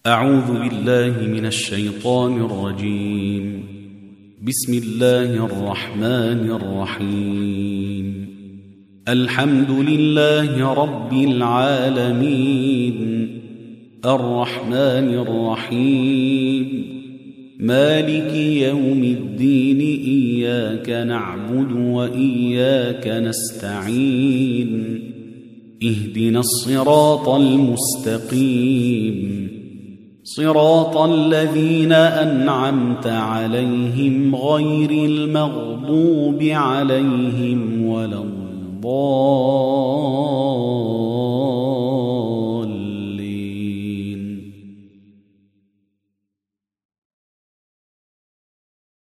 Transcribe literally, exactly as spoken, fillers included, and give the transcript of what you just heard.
أعوذ بالله من الشيطان الرجيم. بسم الله الرحمن الرحيم. الحمد لله رب العالمين، الرحمن الرحيم، مالك يوم الدين، إياك نعبد وإياك نستعين، اهدنا الصراط المستقيم، صراط الذين أنعمت عليهم غير المغضوب عليهم ولا الضالين.